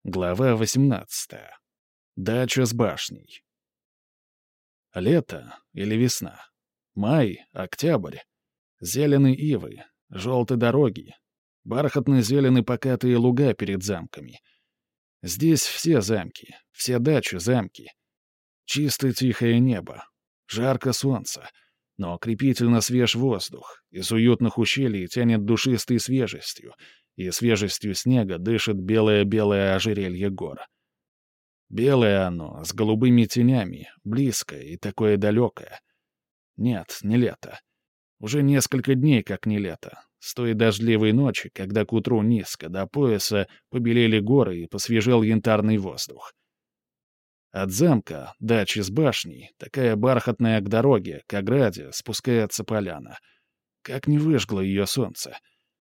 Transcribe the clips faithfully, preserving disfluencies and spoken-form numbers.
Глава восемнадцатая. Дача с башней. Лето или весна. Май, октябрь. Зеленые ивы, желтые дороги. Бархатно-зеленые покатые луга перед замками. Здесь все замки, все дачи замки. Чистое тихое небо. Жарко солнце, но крепительно свеж воздух. Из уютных ущелий тянет душистой свежестью, и свежестью снега дышит белое-белое ожерелье гор. Белое оно, с голубыми тенями, близкое и такое далекое. Нет, не лето. Уже несколько дней как не лето. С той дождливой ночи, когда к утру низко, до пояса, побелели горы и посвежел янтарный воздух. От замка, дачи с башней, такая бархатная к дороге, к ограде, спускается поляна. Как не выжгло ее солнце.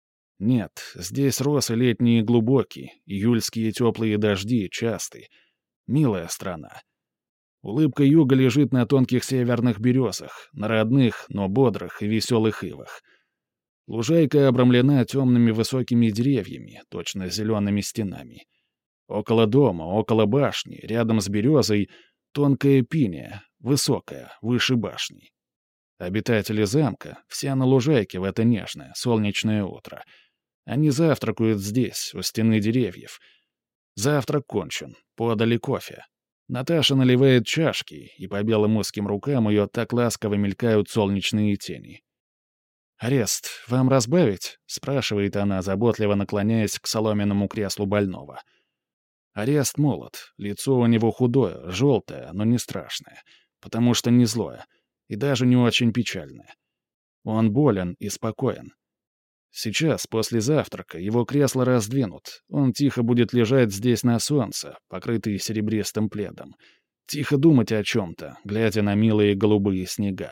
Нет, здесь росы летние глубокие, июльские теплые дожди частые. Милая страна. Улыбка юга лежит на тонких северных березах, на родных, но бодрых и веселых ивах. Лужайка обрамлена темными высокими деревьями, точно зелеными стенами. Около дома, около башни, рядом с березой, тонкая пиния, высокая, выше башни. Обитатели замка, все на лужайке в это нежное, солнечное утро. Они завтракают здесь, у стены деревьев. Завтрак кончен, подали кофе. Наташа наливает чашки, и по белым узким рукам ее так ласково мелькают солнечные тени. «Арест, вам разбавить?» — спрашивает она, заботливо наклоняясь к соломенному креслу больного. Арест молод, лицо у него худое, желтое, но не страшное, потому что не злое, и даже не очень печальное. Он болен и спокоен. Сейчас, после завтрака, его кресло раздвинут. Он тихо будет лежать здесь на солнце, покрытый серебристым пледом. Тихо думать о чем-то, глядя на милые голубые снега.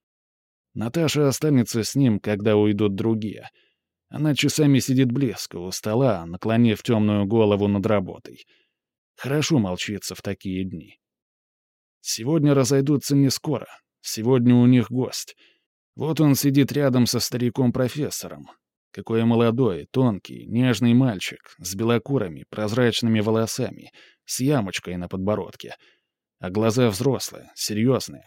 Наташа останется с ним, когда уйдут другие. Она часами сидит близко у стола, наклонив темную голову над работой. Хорошо молчится в такие дни. Сегодня разойдутся не скоро. Сегодня у них гость. Вот он сидит рядом со стариком-профессором. Какой молодой, тонкий, нежный мальчик, с белокурыми, прозрачными волосами, с ямочкой на подбородке. А глаза взрослые, серьезные.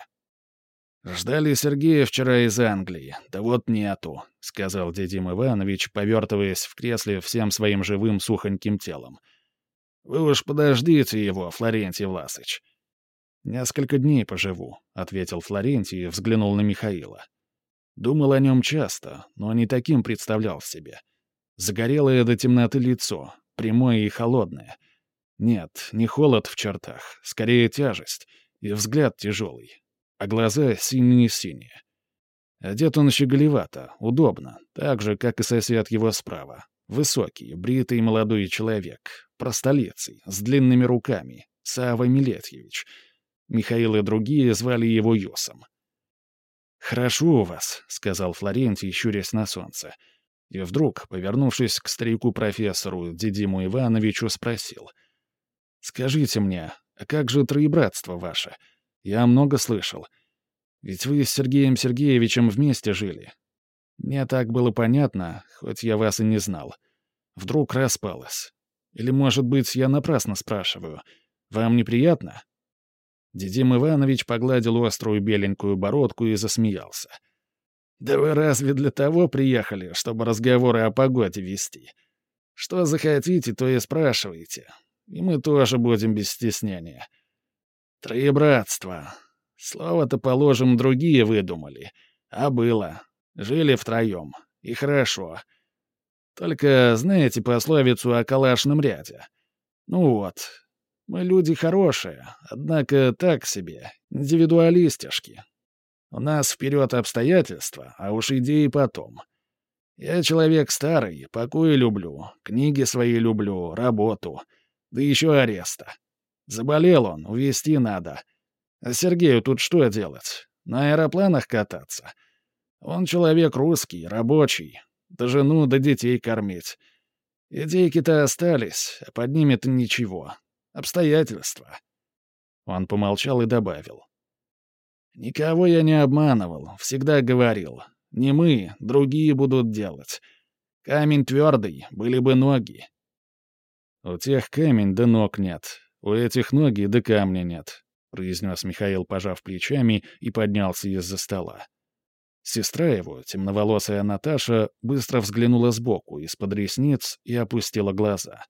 «Ждали Сергея вчера из Англии, да вот нету», — сказал Дидим Иванович, повертываясь в кресле всем своим живым сухоньким телом. «Вы уж подождите его, Флорентий Власыч». «Несколько дней поживу», — ответил Флорентий и взглянул на Михаила. Думал о нем часто, но не таким представлял себе. Загорелое до темноты лицо, прямое и холодное. Нет, не холод в чертах, скорее тяжесть, и взгляд тяжелый, а глаза синие-синие. Одет он щеголевато, удобно, так же, как и сосед его справа. Высокий, бритый молодой человек, простолицый, с длинными руками, Савва Милетьевич. Михаил и другие звали его Юсом. «Хорошо у вас», — сказал Флорентий, щурясь на солнце. И вдруг, повернувшись к старику-профессору Дидиму Ивановичу, спросил. «Скажите мне, а как же троебратство ваше? Я много слышал. Ведь вы с Сергеем Сергеевичем вместе жили. Мне так было понятно, хоть я вас и не знал. Вдруг распалось. Или, может быть, я напрасно спрашиваю. Вам неприятно?» Дидим Иванович погладил острую беленькую бородку и засмеялся. «Да вы разве для того приехали, чтобы разговоры о погоде вести? Что захотите, то и спрашивайте. И мы тоже будем без стеснения. Троебратство. Слово-то, положим, другие выдумали. А было. Жили втроем. И хорошо. Только знаете пословицу о калашном ряде? Ну вот». Мы люди хорошие, однако так себе, индивидуалистишки. У нас вперед обстоятельства, а уж идеи потом. Я человек старый, покой люблю, книги свои люблю, работу, да еще ареста. Заболел он, увезти надо. А Сергею тут что делать? На аэропланах кататься? Он человек русский, рабочий, да жену, да детей кормить. Идейки-то остались, а под ними-то ничего. Обстоятельства». Он помолчал и добавил. «Никого я не обманывал, всегда говорил. Не мы, другие будут делать. Камень твердый, были бы ноги». «У тех камень да ног нет, у этих ноги да камня нет», — произнес Михаил, пожав плечами, и поднялся из-за стола. Сестра его, темноволосая Наташа, быстро взглянула сбоку, из-под ресниц, и опустила глаза.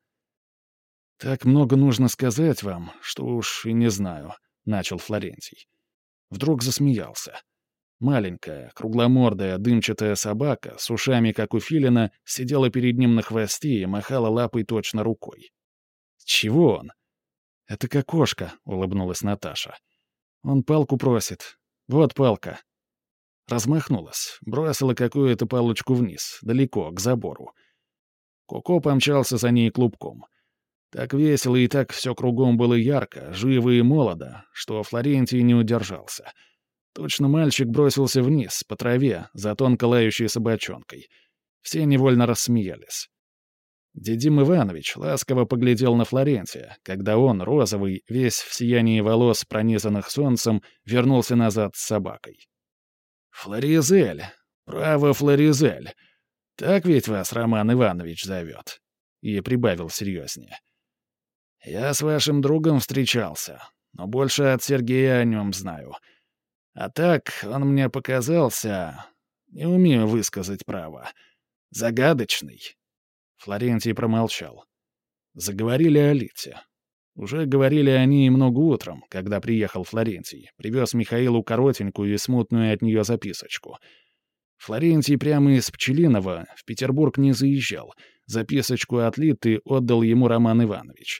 «Так много нужно сказать вам, что уж и не знаю», — начал Флорентий. Вдруг засмеялся. Маленькая, кругломордая, дымчатая собака с ушами, как у филина, сидела перед ним на хвосте и махала лапой точно рукой. «Чего он?» «Это как кошка», — улыбнулась Наташа. «Он палку просит. Вот палка». Размахнулась, бросила какую-то палочку вниз, далеко, к забору. Коко помчался за ней клубком. Так весело и так все кругом было ярко, живо и молодо, что Флорентий не удержался. Точно мальчик бросился вниз, по траве, за тонко лающей собачонкой. Все невольно рассмеялись. Дедим Иванович ласково поглядел на Флорентия, когда он, розовый, весь в сиянии волос, пронизанных солнцем, вернулся назад с собакой. «Флоризель! Право, Флоризель! Так ведь вас Роман Иванович зовет!» И прибавил серьезнее. «Я с вашим другом встречался, но больше от Сергея о нем знаю. А так он мне показался, не умею высказать право, загадочный». Флорентий промолчал. Заговорили о Лите. Уже говорили они много утром, когда приехал Флорентий, привез Михаилу коротенькую и смутную от нее записочку. Флорентий прямо из Пчелиного в Петербург не заезжал, записочку от Литы отдал ему Роман Иванович.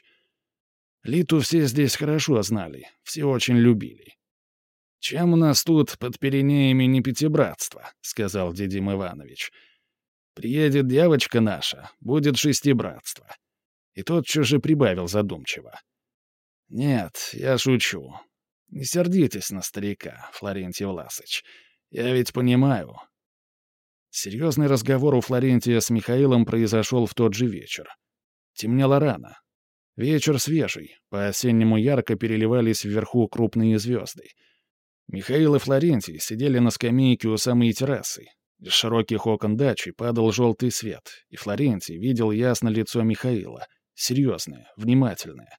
Литу все здесь хорошо знали, все очень любили. «Чем у нас тут под Пиренеями не пятибратство?» — сказал Дедим Иванович. «Приедет девочка наша, будет шестибратство». И тотчас же прибавил задумчиво. «Нет, я шучу. Не сердитесь на старика, Флорентий Власыч. Я ведь понимаю». Серьезный разговор у Флорентия с Михаилом произошел в тот же вечер. Темнело рано. Вечер свежий, по-осеннему ярко переливались вверху крупные звезды. Михаил и Флорентий сидели на скамейке у самой террасы. Из широких окон дачи падал желтый свет, и Флорентий видел ясно лицо Михаила, серьезное, внимательное.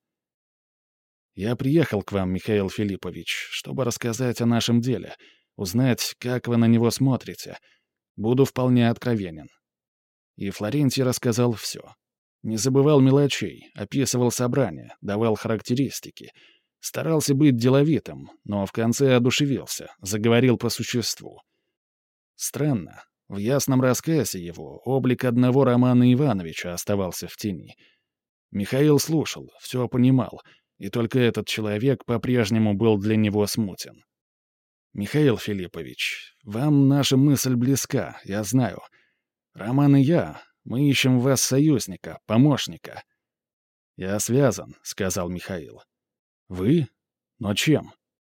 «Я приехал к вам, Михаил Филиппович, чтобы рассказать о нашем деле, узнать, как вы на него смотрите. Буду вполне откровенен». И Флорентий рассказал все. Не забывал мелочей, описывал собрания, давал характеристики. Старался быть деловитым, но в конце одушевился, заговорил по существу. Странно, в ясном рассказе его облик одного Романа Ивановича оставался в тени. Михаил слушал, все понимал, и только этот человек по-прежнему был для него смутен. «Михаил Филиппович, вам наша мысль близка, я знаю. Роман и я, мы ищем в вас союзника, помощника». «Я связан», — сказал Михаил. «Вы? Но чем?»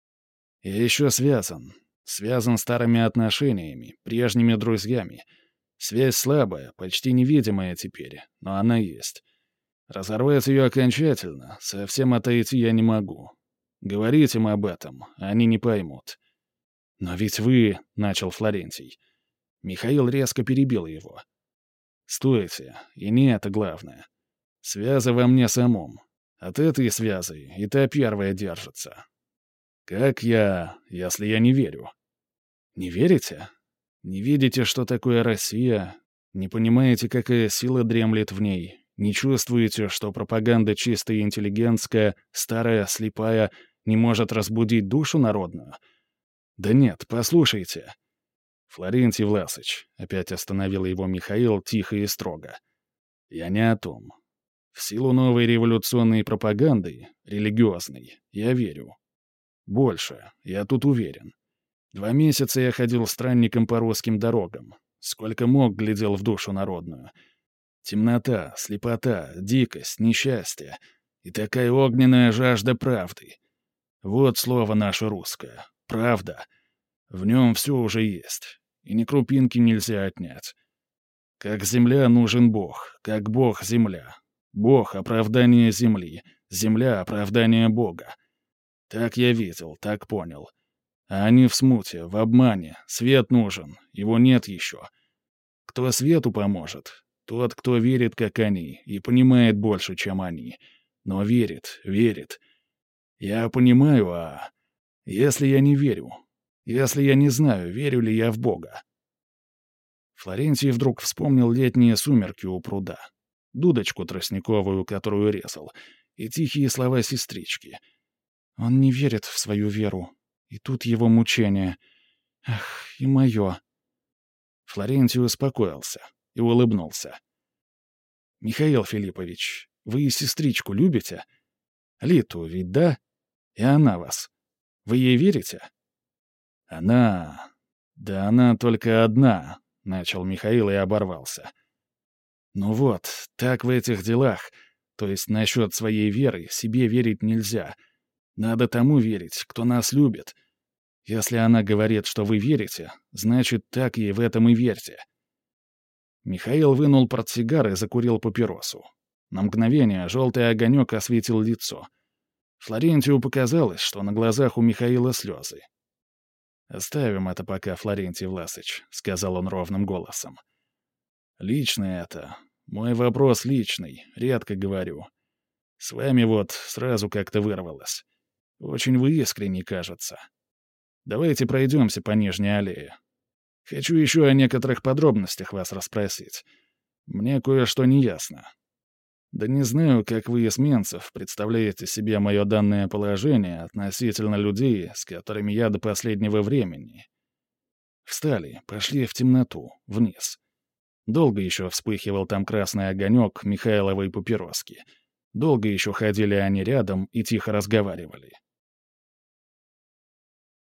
«Я еще связан. Связан старыми отношениями, прежними друзьями. Связь слабая, почти невидимая теперь, но она есть. Разорвать ее окончательно, совсем отойти я не могу. Говорить им об этом, они не поймут». «Но ведь вы...» — начал Флорентий. Михаил резко перебил его. «Стойте, и не это главное. Связа во мне самом. От этой связи и та первая держится. Как я, если я не верю?» «Не верите? Не видите, что такое Россия? Не понимаете, какая сила дремлет в ней? Не чувствуете, что пропаганда чисто интеллигентская, старая, слепая, не может разбудить душу народную? Да нет, послушайте». «Флорентий Власыч», — опять остановил его Михаил тихо и строго. «Я не о том. В силу новой революционной пропаганды, религиозной, я верю. Больше, я тут уверен. Два месяца я ходил странником по русским дорогам. Сколько мог, глядел в душу народную. Темнота, слепота, дикость, несчастье. И такая огненная жажда правды. Вот слово наше русское. Правда. В нем все уже есть. И ни крупинки нельзя отнять. Как земля нужен Бог, как Бог — земля. Бог — оправдание земли, земля — оправдание Бога. Так я видел, так понял. А они в смуте, в обмане, свет нужен, его нет еще. Кто свету поможет? Тот, кто верит, как они, и понимает больше, чем они. Но верит, верит. Я понимаю, а если я не верю? Если я не знаю, верю ли я в Бога? Флорентий вдруг вспомнил летние сумерки у пруда, дудочку тростниковую, которую резал, и тихие слова сестрички. Он не верит в свою веру, и тут его мучение. Ах, и мое. Флорентий успокоился и улыбнулся. «Михаил Филиппович, вы сестричку любите? Литу ведь, да? И она вас. Вы ей верите?» «Она... Да она только одна», — начал Михаил и оборвался. «Ну вот, так в этих делах, то есть насчет своей веры, себе верить нельзя. Надо тому верить, кто нас любит. Если она говорит, что вы верите, значит, так ей в этом и верьте». Михаил вынул портсигар и закурил папиросу. На мгновение желтый огонек осветил лицо. Флорентию показалось, что на глазах у Михаила слезы. «Оставим это пока, Флорентий Власыч», — сказал он ровным голосом. «Личное это. Мой вопрос личный, редко говорю. С вами вот сразу как-то вырвалось. Очень вы искренне, кажется. Давайте пройдемся по Нижней аллее. Хочу еще о некоторых подробностях вас расспросить. Мне кое-что не ясно. Да не знаю, как вы, эсминцев, представляете себе мое данное положение относительно людей, с которыми я до последнего времени. Встали, пошли в темноту, вниз. Долго еще вспыхивал там красный огонек Михайловой папироски. Долго еще ходили они рядом и тихо разговаривали.